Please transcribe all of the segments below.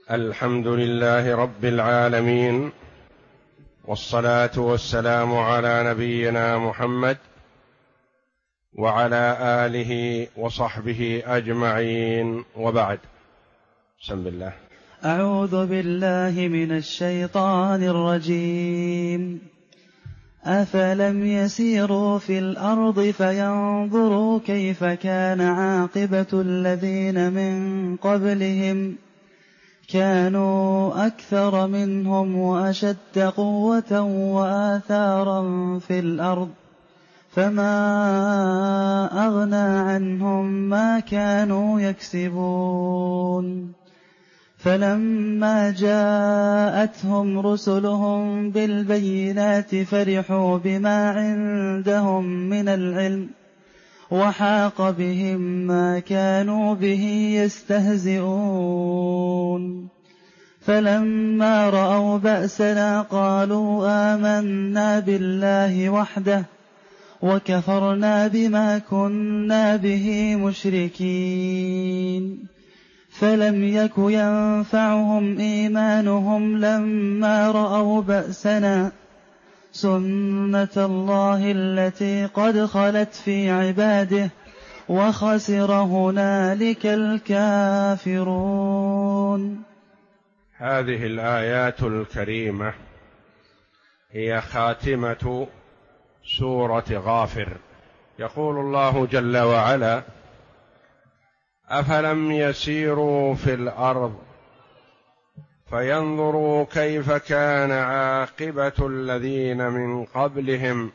الحمد لله رب العالمين، والصلاة والسلام على نبينا محمد وعلى آله وصحبه أجمعين، وبعد. بسم الله. أعوذ بالله من الشيطان الرجيم. أفلم يسيروا في الأرض فينظروا كيف كان عاقبة الذين من قبلهم كانوا أكثر منهم وأشد قوة وآثارا في الأرض فما أغنى عنهم ما كانوا يكسبون. فلما جاءتهم رسلهم بالبينات فرحوا بما عندهم من العلم وحاق بهم ما كانوا به يستهزئون. فلما رأوا بأسنا قالوا آمنا بالله وحده وكفرنا بما كنا به مشركين. فلم يك ينفعهم إيمانهم لما رأوا بأسنا سنة الله التي قد خلت في عباده وخسر هنالك الكافرون. هذه الآيات الكريمة هي خاتمة سورة غافر. يقول الله جل وعلا: أفلم يسيروا في الأرض فينظروا كيف كان عاقبة الذين من قبلهم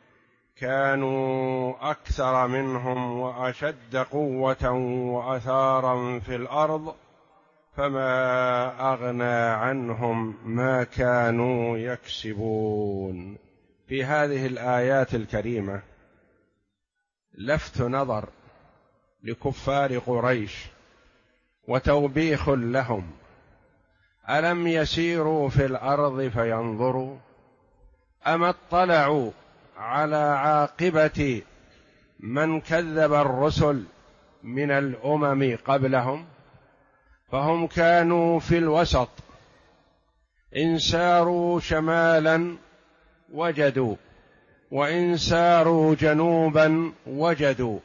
كانوا أكثر منهم وأشد قوة وأثارا في الأرض فما أغنى عنهم ما كانوا يكسبون. في هذه الآيات الكريمة لفت نظر لكفار قريش وتوبيخ لهم: ألم يسيروا في الأرض فينظروا، أم اطلعوا على عاقبة من كذب الرسل من الأمم قبلهم؟ فهم كانوا في الوسط، إن ساروا شمالا وجدوا وإن ساروا جنوبا وجدوا،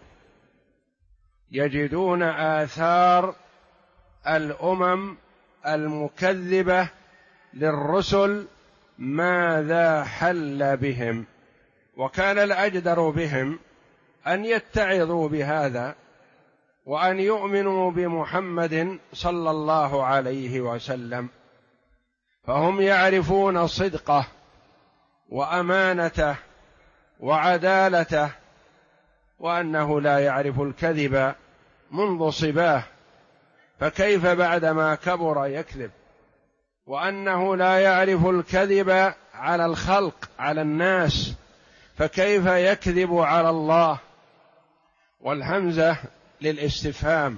يجدون آثار الأمم المكذبة للرسل ماذا حل بهم. وكان الأجدر بهم أن يتعظوا بهذا وأن يؤمنوا بمحمد صلى الله عليه وسلم، فهم يعرفون صدقه وأمانته وعدالته، وأنه لا يعرف الكذب منذ صباه، فكيف بعدما كبر يكذب؟ وأنه لا يعرف الكذب على الخلق على الناس، فكيف يكذب على الله؟ والهمزة للاستفهام،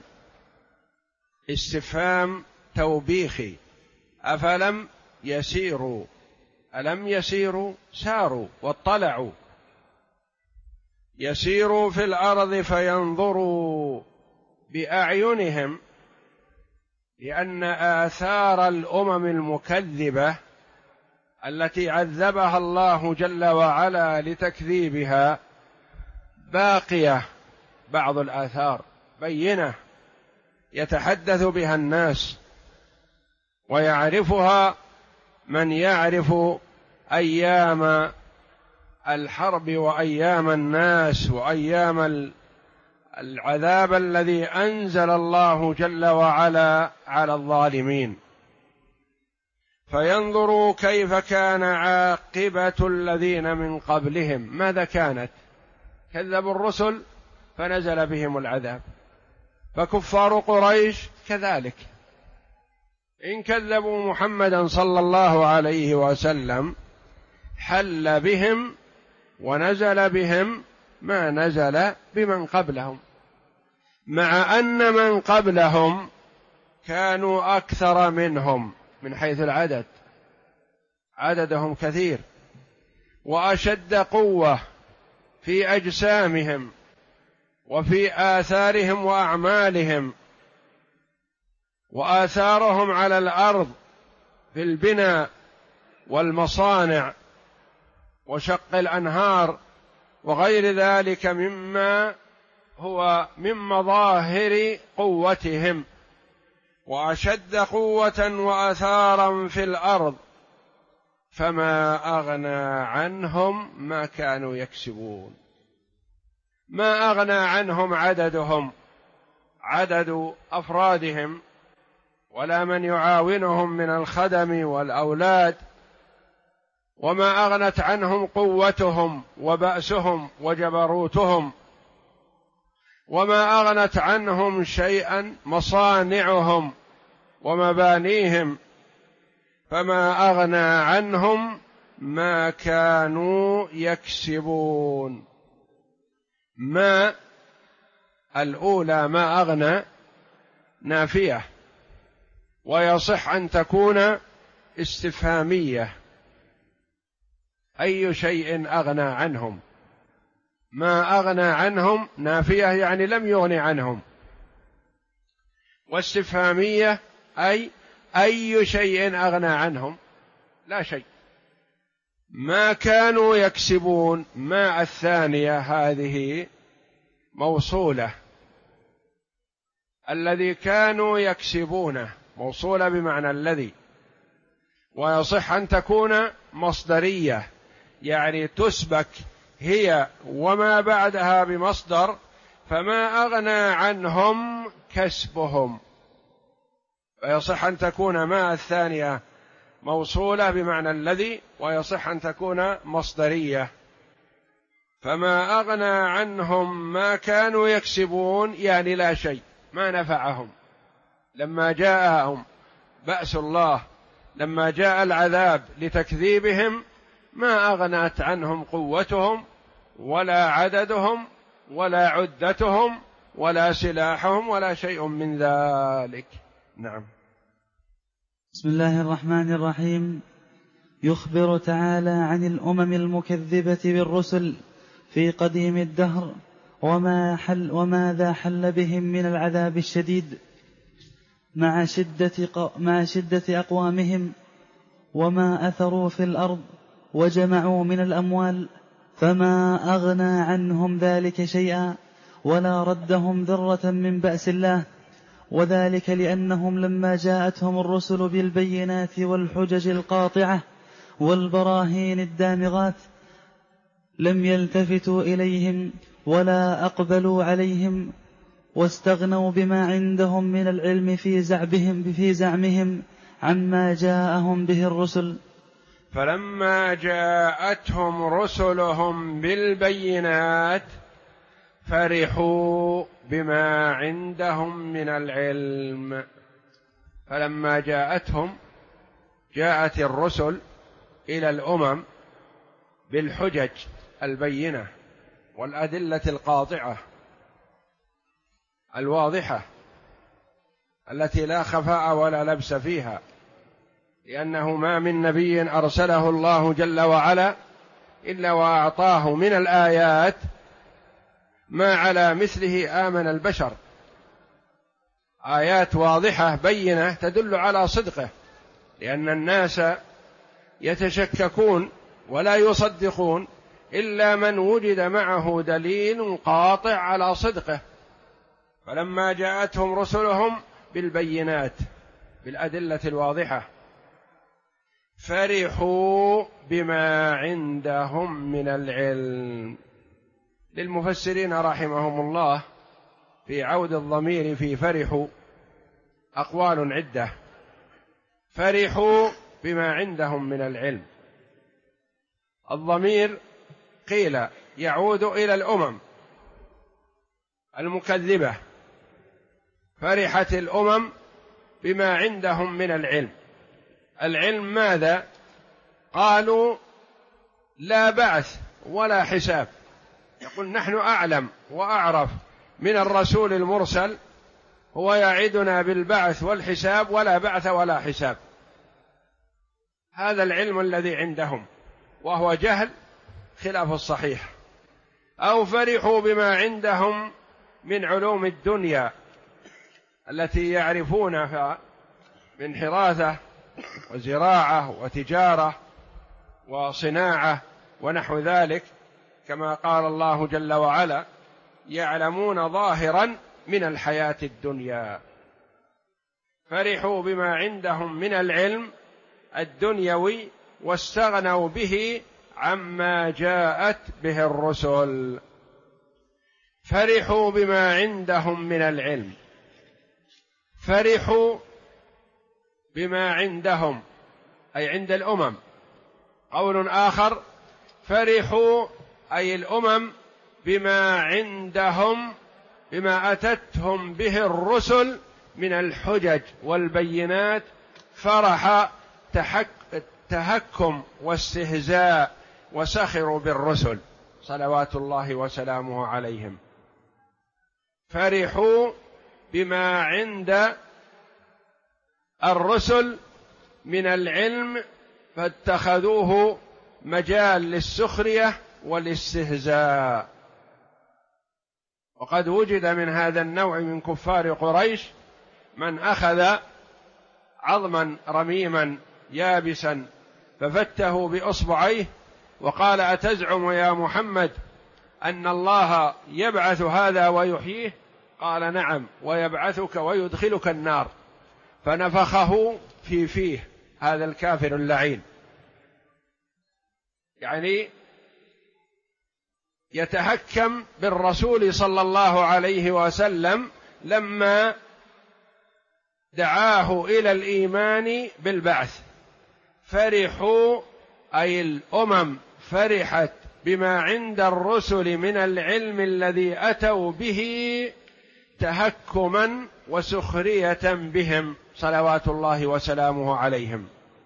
استفهام توبيخي. أفلم يسيروا، ألم يسيروا؟ ساروا واطلعوا. يسيروا في الأرض فينظروا بأعينهم، لأن آثار الأمم المكذبة التي عذبها الله جل وعلا لتكذيبها باقية، بعض الآثار بينة يتحدث بها الناس ويعرفها من يعرف أيام الحرب وأيام الناس وأيام العذاب الذي أنزل الله جل وعلا على الظالمين. فينظروا كيف كان عاقبة الذين من قبلهم. ماذا كانت؟ كذبوا الرسل فنزل بهم العذاب، فكفار قريش كذلك، إن كذبوا محمدا صلى الله عليه وسلم حل بهم ونزل بهم ما نزل بمن قبلهم، مع أن من قبلهم كانوا أكثر منهم من حيث العدد، عددهم كثير، وأشد قوة في أجسامهم وفي آثارهم وأعمالهم، وآثارهم على الأرض في البناء والمصانع وشق الأنهار وغير ذلك مما هو من مظاهر قوتهم، وأشد قوة وآثارا في الأرض، فما أغنى عنهم ما كانوا يكسبون. ما أغنى عنهم عددهم، عدد أفرادهم، ولا من يعاونهم من الخدم والأولاد، وما أغنت عنهم قوتهم وبأسهم وجبروتهم، وما أغنت عنهم شيئا مصانعهم ومبانيهم، فما أغنى عنهم ما كانوا يكسبون. ما الأولى ما أغنى نافية، ويصح أن تكون استفهامية، أي شيء أغنى عنهم. ما أغنى عنهم نافية يعني لم يغن عنهم، واستفهامية أي شيء أغنى عنهم، لا شيء. ما كانوا يكسبون، ما الثانية هذه موصولة، الذي كانوا يكسبونه موصولة بمعنى الذي، ويصح أن تكون مصدرية يعني تسبك هي وما بعدها بمصدر، فما أغنى عنهم كسبهم. ويصح أن تكون ما الثانية موصولة بمعنى الذي، ويصح أن تكون مصدرية. فما أغنى عنهم ما كانوا يكسبون يعني لا شيء، ما نفعهم لما جاءهم بأس الله، لما جاء العذاب لتكذيبهم، ما أغنت عنهم قوتهم ولا عددهم ولا عدتهم ولا سلاحهم ولا شيء من ذلك. نعم. بسم الله الرحمن الرحيم. يخبر تعالى عن الأمم المكذبة بالرسل في قديم الدهر وماذا حل بهم من العذاب الشديد مع شدة أقوامهم، وما أثروا في الأرض وجمعوا من الأموال، فما أغنى عنهم ذلك شيئا ولا ردهم ذرة من بأس الله. وذلك لأنهم لما جاءتهم الرسل بالبينات والحجج القاطعة والبراهين الدامغات لم يلتفتوا إليهم ولا أقبلوا عليهم، واستغنوا بما عندهم من العلم في زعمهم عما جاءهم به الرسل. فلما جاءتهم رسلهم بالبينات فرحوا بما عندهم من العلم. فلما جاءت الرسل إلى الأمم بالحجج البينة والأدلة القاطعة الواضحة التي لا خفاء ولا لبس فيها، لأنه ما من نبي أرسله الله جل وعلا إلا وأعطاه من الآيات ما على مثله آمن البشر، آيات واضحة بينة تدل على صدقه، لأن الناس يتشككون ولا يصدقون إلا من وجد معه دليل قاطع على صدقه. فلما جاءتهم رسلهم بالبينات بالأدلة الواضحة فرحوا بما عندهم من العلم. للمفسرين رحمهم الله في عود الضمير في فرحوا أقوال عدة. فرحوا بما عندهم من العلم، الضمير قيل يعود إلى الأمم المكذبة، فرحت الأمم بما عندهم من العلم. العلم ماذا؟ قالوا لا بعث ولا حساب، يقول نحن أعلم وأعرف من الرسول المرسل، هو يعدنا بالبعث والحساب، ولا بعث ولا حساب. هذا العلم الذي عندهم، وهو جهل خلاف الصحيح. أو فرحوا بما عندهم من علوم الدنيا التي يعرفونها من حراثة وزراعة وتجارة وصناعة ونحو ذلك، كما قال الله جل وعلا: يعلمون ظاهرا من الحياة الدنيا. فرحوا بما عندهم من العلم الدنيوي واستغنوا به عما جاءت به الرسل. فرحوا بما عندهم من العلم، فرحوا بما عندهم أي عند الأمم. قول آخر: فرحوا أي الأمم بما عندهم، بما أتتهم به الرسل من الحجج والبينات، فرح تهكم واستهزاء، وسخروا بالرسل صلوات الله وسلامه عليهم. فرحوا بما عند الرسل من العلم فاتخذوه مجال للسخرية والاستهزاء. وقد وجد من هذا النوع من كفار قريش من أخذ عظما رميما يابسا ففته بإصبعيه وقال: أتزعم يا محمد أن الله يبعث هذا ويحييه؟ قال: نعم، ويبعثك ويدخلك النار. فنفخه في فيه هذا الكافر اللعين، يعني يتهكم بالرسول صلى الله عليه وسلم لما دعاه إلى الإيمان بالبعث. فرحوا أي الأمم فرحت بما عند الرسل من العلم الذي أتوا به تهكما وسخرية بهم صلوات الله وسلامه عليهم.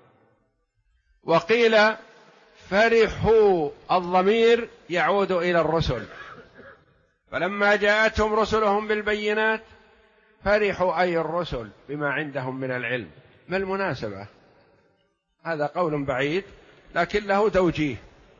وقيل فرحوا الضمير يعود إلى الرسل، فلما جاءتهم رسلهم بالبينات فرحوا أي الرسل بما عندهم من العلم. ما المناسبة؟ هذا قول بعيد لكن له توجيه.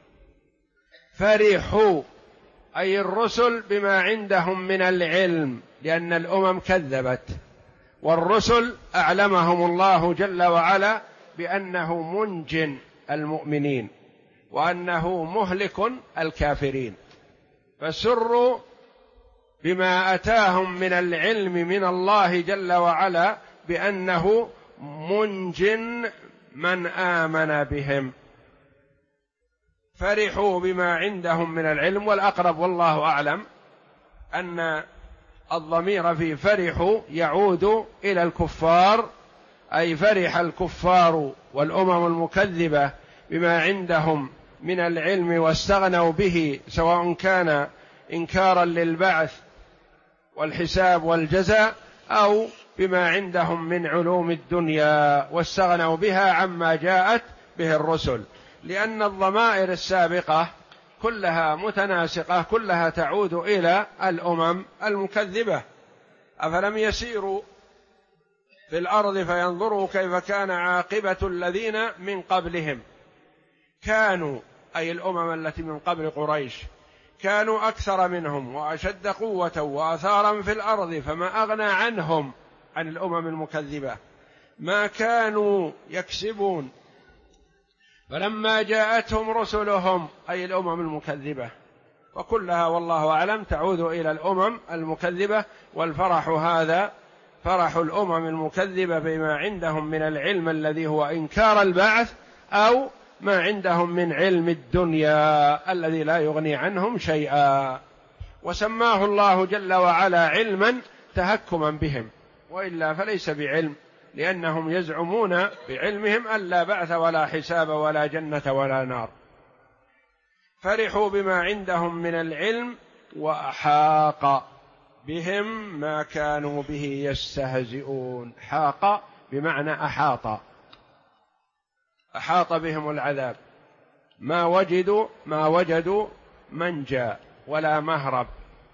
فرحوا أي الرسل بما عندهم من العلم، لأن الأمم كذبت، والرسل أعلمهم الله جل وعلا بأنه منج المؤمنين وأنه مهلك الكافرين، فسروا بما أتاهم من العلم من الله جل وعلا بأنه منج من آمن بهم. فرحوا بما عندهم من العلم، والأقرب والله أعلم أن الضمير في فرحوا يعود إلى الكفار، أي فرح الكفار والأمم المكذبة بما عندهم من العلم واستغنوا به، سواء كان إنكارا للبعث والحساب والجزاء أو بما عندهم من علوم الدنيا واستغنوا بها عما جاءت به الرسل، لأن الضمائر السابقة كلها متناسقة، كلها تعود إلى الأمم المكذبة. أفلم يسيروا في الأرض فينظروا كيف كان عاقبة الذين من قبلهم، كانوا أي الأمم التي من قبل قريش كانوا أكثر منهم وأشد قوة وآثارا في الأرض، فما أغنى عنهم عن الأمم المكذبة ما كانوا يكسبون. فلما جاءتهم رسلهم أي الأمم المكذبة، وكلها والله أعلم تعود إلى الأمم المكذبة، والفرح هذا فرح الأمم المكذبة بما عندهم من العلم الذي هو إنكار البعث، أو ما عندهم من علم الدنيا الذي لا يغني عنهم شيئا، وسماه الله جل وعلا علما تهكما بهم، وإلا فليس بعلم، لأنهم يزعمون بعلمهم أن لا بعث ولا حساب ولا جنة ولا نار. فرحوا بما عندهم من العلم وأحاق بهم ما كانوا به يستهزئون. حاق بمعنى أحاط، أحاط بهم العذاب، ما وجدوا منجا ولا مهرب.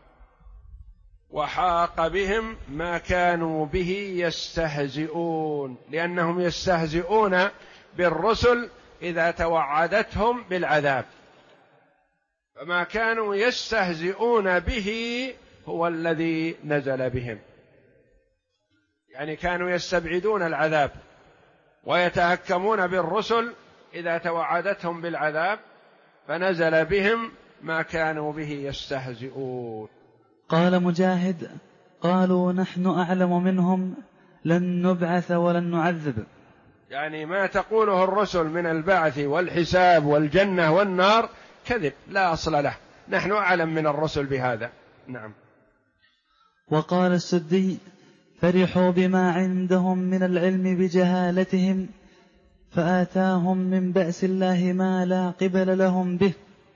وحاق بهم ما كانوا به يستهزئون، لأنهم يستهزئون بالرسل إذا توعدتهم بالعذاب، فما كانوا يستهزئون به هو الذي نزل بهم. يعني كانوا يستبعدون العذاب ويتهكمون بالرسل إذا توعدتهم بالعذاب، فنزل بهم ما كانوا به يستهزئون. قال مجاهد: قالوا نحن أعلم منهم لن نبعث ولن نعذب. يعني ما تقوله الرسل من البعث والحساب والجنة والنار كذب لا أصل له، نحن أعلم من الرسل بهذا. نعم. وقال السدي: فرحوا بما عندهم من العلم بجهالتهم فآتاهم من بأس الله ما لا قبل لهم به،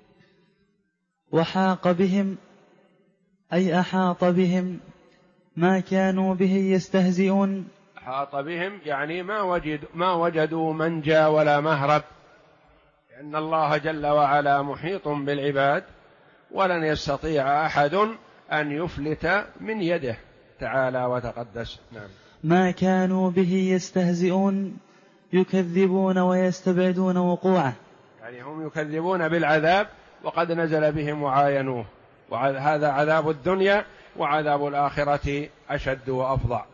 وحاق بهم أي أحاط بهم ما كانوا به يستهزئون. أحاط بهم يعني ما وجدوا منجا ولا مهرب، لأن الله جل وعلا محيط بالعباد ولن يستطيع أحد أن يفلت من يده تعالى وتقدس. نعم. ما كانوا به يستهزئون يكذبون ويستبعدون وقوعه، يعني هم يكذبون بالعذاب وقد نزل بهم وعاينوه، وهذا عذاب الدنيا، وعذاب الآخرة أشد وأفظع.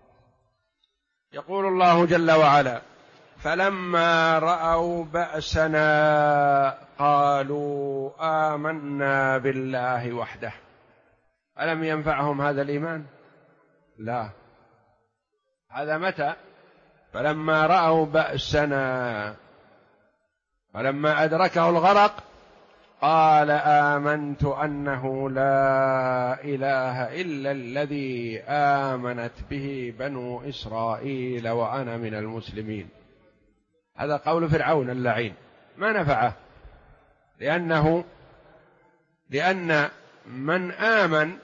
يقول الله جل وعلا: فلما رأوا بأسنا قالوا آمنا بالله وحده. ألم ينفعهم هذا الإيمان؟ لا. هذا متى؟ فلما رأوا بأسنا، فلما أدركه الغرق قال آمنت أنه لا إله إلا الذي آمنت به بنو إسرائيل وأنا من المسلمين. هذا قول فرعون اللعين، ما نفعه، لأن من آمن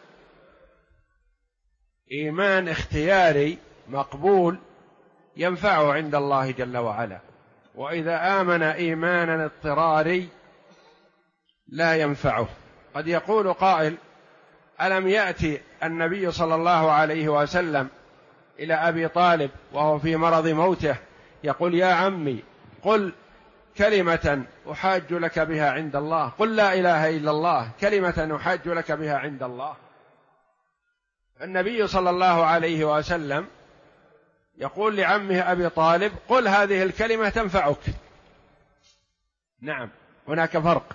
إيمان اختياري مقبول ينفعه عند الله جل وعلا، وإذا آمن إيمانا اضطراري لا ينفعه. قد يقول قائل: ألم يأتي النبي صلى الله عليه وسلم إلى أبي طالب وهو في مرض موته يقول: يا عمي قل كلمة أحاج لك بها عند الله، قل لا إله إلا الله كلمة أحاج لك بها عند الله. النبي صلى الله عليه وسلم يقول لعمه أبي طالب: قل هذه الكلمة تنفعك. نعم، هناك فرق.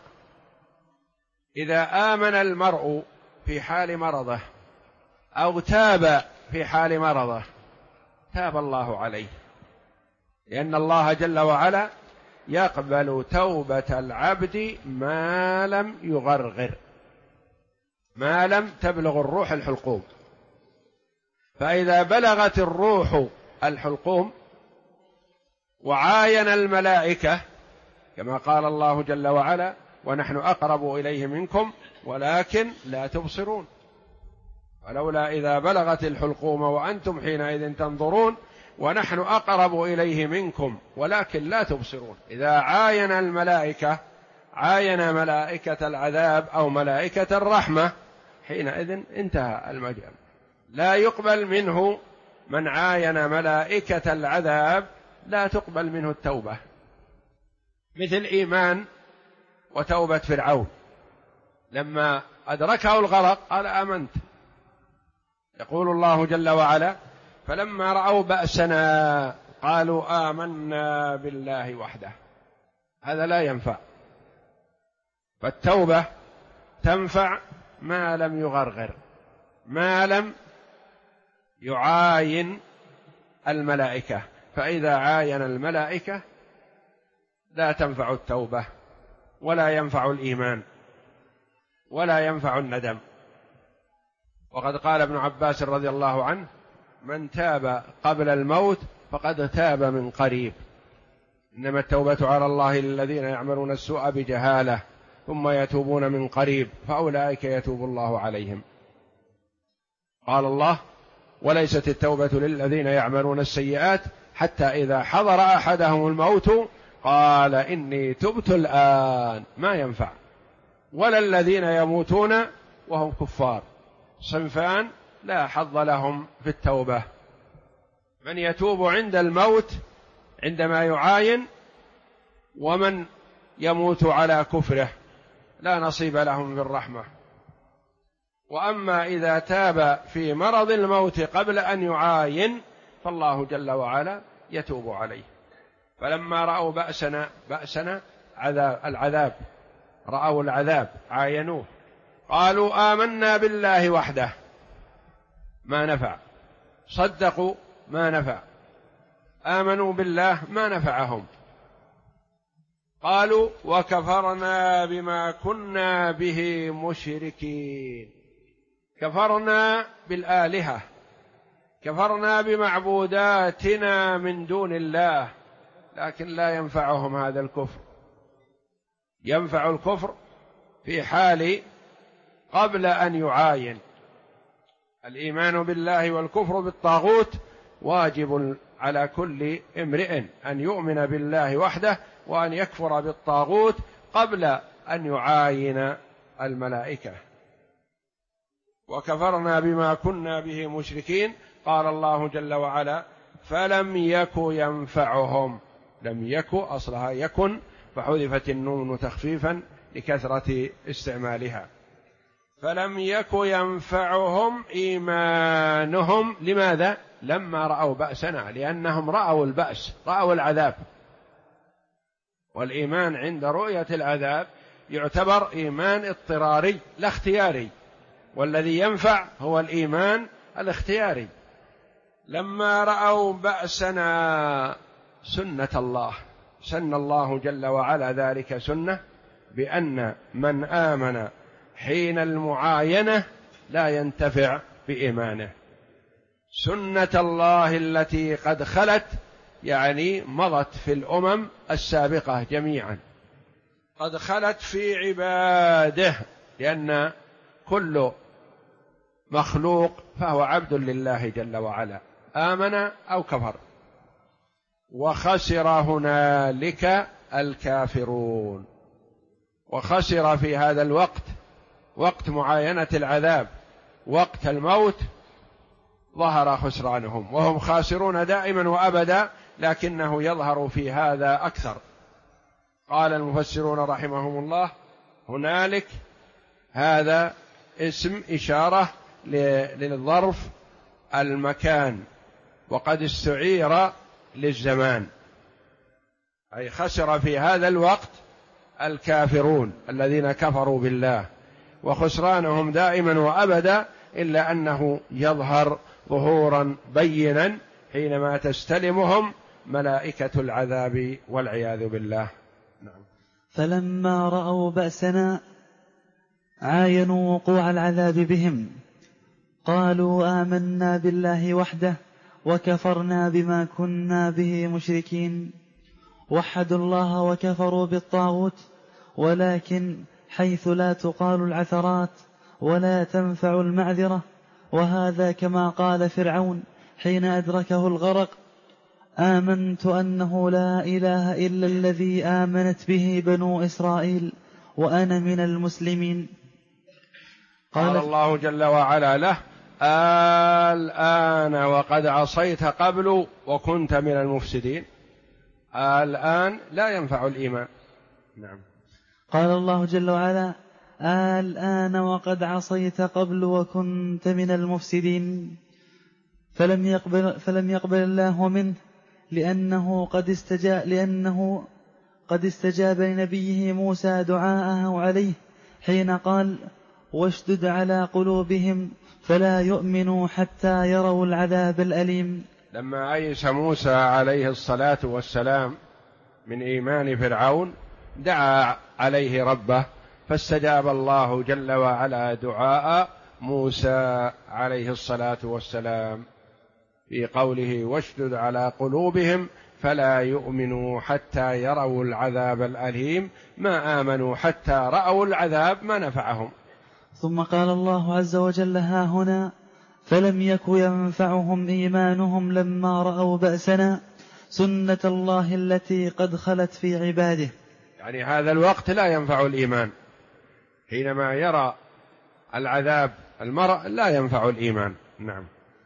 إذا آمن المرء في حال مرضه أو تاب في حال مرضه تاب الله عليه، لأن الله جل وعلا يقبل توبة العبد ما لم يغرغر، ما لم تبلغ الروح الحلقوم. فإذا بلغت الروح الحلقوم وعاين الملائكة كما قال الله جل وعلا: ونحن أقرب إليه منكم ولكن لا تبصرون، ولولا إذا بلغت الحلقوم وأنتم حينئذ تنظرون ونحن أقرب إليه منكم ولكن لا تبصرون. إذا عاين الملائكة، عاين ملائكة العذاب أو ملائكة الرحمة، حينئذ انتهى المجال. لا يقبل منه من عاين ملائكة العذاب، لا تقبل منه التوبة، مثل إيمان وتوبة فرعون لما أدركه الغرق قال آمنت. يقول الله جل وعلا: فلما رأوا بأسنا قالوا آمنا بالله وحده. هذا لا ينفع. فالتوبة تنفع ما لم يغرغر، ما لم يعاين الملائكة. فإذا عاين الملائكة لا تنفع التوبة ولا ينفع الإيمان ولا ينفع الندم. وقد قال ابن عباس رضي الله عنه: من تاب قبل الموت فقد تاب من قريب، إنما التوبة على الله للذين يعملون السوء بجهالة ثم يتوبون من قريب فأولئك يتوب الله عليهم. قال الله: وليست التوبة للذين يعملون السيئات حتى إذا حضر أحدهم الموت قال إني تبت الآن. ما ينفع. ولا الذين يموتون وهم كفار، صنفان لا حظ لهم في التوبة: من يتوب عند الموت عندما يعاين، ومن يموت على كفره لا نصيب لهم بالرحمة. وأما إذا تاب في مرض الموت قبل أن يعاين فالله جل وعلا يتوب عليه. فلما رأوا بأسنا العذاب، رأوا العذاب عاينوه، قالوا آمنا بالله وحده، ما نفع، صدقوا ما نفع، آمنوا بالله ما نفعهم، قالوا وكفرنا بما كنا به مشركين. كفرنا بالآلهة، كفرنا بمعبوداتنا من دون الله، لكن لا ينفعهم هذا الكفر. ينفع الكفر في حال قبل أن يعاين. الإيمان بالله والكفر بالطاغوت واجب على كل امرئ أن يؤمن بالله وحده وأن يكفر بالطاغوت قبل أن يعاين الملائكة. وكفرنا بما كنا به مشركين. قال الله جل وعلا فلم يك ينفعهم. لم يك أصلها يكن، فحذفت النون تخفيفا لكثرة استعمالها. فلم يك ينفعهم إيمانهم. لماذا؟ لما رأوا بأسنا، لأنهم رأوا البأس، رأوا العذاب. والإيمان عند رؤية العذاب يعتبر إيمان اضطراري لا اختياري، والذي ينفع هو الإيمان الاختياري. لما رأوا بأسنا سنة الله، سن الله جل وعلا ذلك سنة، بأن من آمن حين المعاينة لا ينتفع بإيمانه. سنة الله التي قد خلت، يعني مضت في الأمم السابقة جميعا، قد خلت في عباده، لأن كل مخلوق فهو عبد لله جل وعلا، آمن أو كفر. وخسر هنالك الكافرون. وخسر في هذا الوقت، وقت معاينة العذاب، وقت الموت، ظهر خسرانهم، وهم خاسرون دائما وأبدا، لكنه يظهر في هذا أكثر. قال المفسرون رحمهم الله هنالك هذا اسم إشارة للظرف المكان، وقد استعير للزمان، أي خسر في هذا الوقت الكافرون الذين كفروا بالله، وخسرانهم دائما وأبدا، إلا أنه يظهر ظهورا بينا حينما تستلمهم ملائكة العذاب والعياذ بالله. نعم. فلما رأوا بأسنا عاينوا وقوع العذاب بهم، قالوا آمنا بالله وحده وكفرنا بما كنا به مشركين. وحدوا الله وكفروا بالطاغوت، ولكن حيث لا تقال العثرات ولا تنفع المعذرة. وهذا كما قال فرعون حين أدركه الغرق: آمنت أنه لا إله إلا الذي آمنت به بنو إسرائيل وأنا من المسلمين. قال الله جل وعلا له: الآن وقد عصيت قبل وكنت من المفسدين. الآن لا ينفع الإيمان. نعم. قال الله جل وعلا: الآن وقد عصيت قبل وكنت من المفسدين. فلم يقبل الله منه لأنه قد استجاب لنبيه موسى دعاءه عليه حين قال: واشدد على قلوبهم فلا يؤمنوا حتى يروا العذاب الأليم. لما أيس موسى عليه الصلاة والسلام من إيمان فرعون دعا عليه ربه، فاستجاب الله جل وعلا دعاء موسى عليه الصلاة والسلام في قوله: واشدد على قلوبهم فلا يؤمنوا حتى يروا العذاب الأليم. ما آمنوا حتى رأوا العذاب، ما نفعهم. ثم قال الله عز وجل: ها هنا: فلم يك ينفعهم إيمانهم لما رأوا بأسنا سنة الله التي قد خلت في عباده. يعني هذا الوقت لا ينفع الإيمان، حينما يرى العذاب المرء لا ينفع الإيمان. نعم.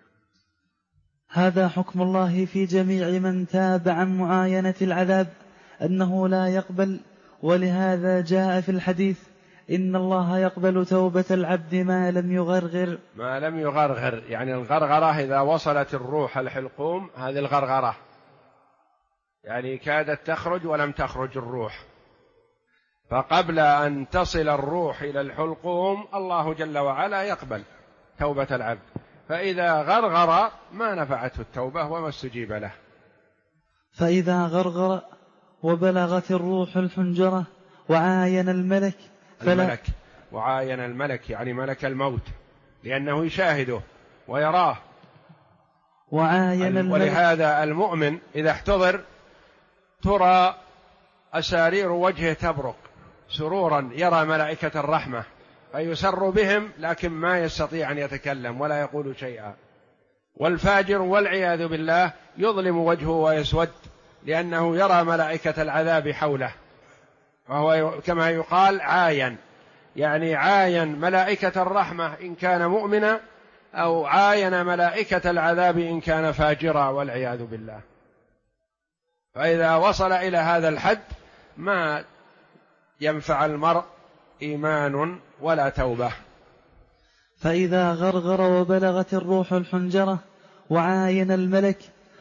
هذا حكم الله في جميع من تاب عن معاينة العذاب أنه لا يقبل. ولهذا جاء في الحديث: إن الله يقبل توبة العبد ما لم يغرغر. ما لم يغرغر يعني الغرغرة إذا وصلت الروح الحلقوم، هذه الغرغرة يعني كادت تخرج ولم تخرج الروح، فقبل أن تصل الروح إلى الحلقوم الله جل وعلا يقبل توبة العبد، فإذا غرغر ما نفعته التوبة وما استجيب له. فإذا غرغر وبلغت الروح الحنجرة وعاين الملك وعاين الملك يعني ملك الموت، لأنه يشاهده ويراه. وعاين الملك. ولهذا المؤمن إذا احتضر ترى أسارير وجهه تبرق سرورا، يرى ملائكة الرحمة فيسر بهم، لكن ما يستطيع أن يتكلم ولا يقول شيئا. والفاجر والعياذ بالله يظلم وجهه ويسود، لأنه يرى ملائكة العذاب حوله، وهو كما يقال عاين، يعني عاين ملائكة الرحمة إن كان مؤمنا، أو عاين ملائكة العذاب إن كان فاجرا والعياذ بالله. فإذا وصل إلى هذا الحد ما ينفع المرء إيمان ولا توبة. فإذا غرغر وبلغت الروح الحنجرة وعاين الملك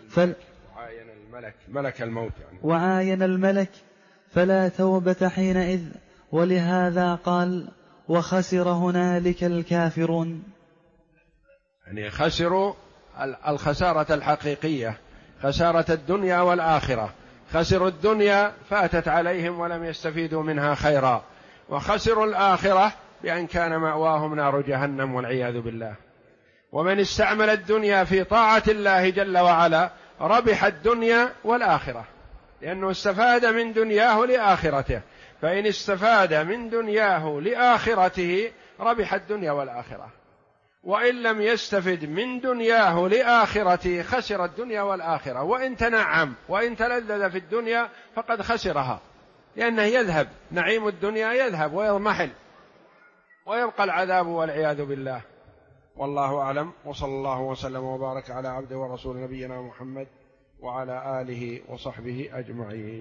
ملك الموت يعني. وعاين الملك فلا توبة حينئذ. ولهذا قال: وخسر هنالك الكافرون. يعني خسروا الخسارة الحقيقية، خسارة الدنيا والآخرة. خسروا الدنيا فاتت عليهم ولم يستفيدوا منها خيرا، وخسروا الآخرة بأن كان مأواهم نار جهنم والعياذ بالله. ومن استعمل الدنيا في طاعة الله جل وعلا ربح الدنيا والآخرة، لأنه استفاد من دنياه لآخرته. فإن استفاد من دنياه لآخرته ربح الدنيا والآخرة، وإن لم يستفد من دنياه لآخرته خسر الدنيا والآخرة. وإن تنعم وإن تلذذ في الدنيا فقد خسرها، لأنه يذهب، نعيم الدنيا يذهب ويضمحل، ويبقى العذاب والعياذ بالله. والله أعلم، وصلى الله وسلم وبارك على عبده ورسول نبينا محمد وعلى آله وصحبه أجمعين.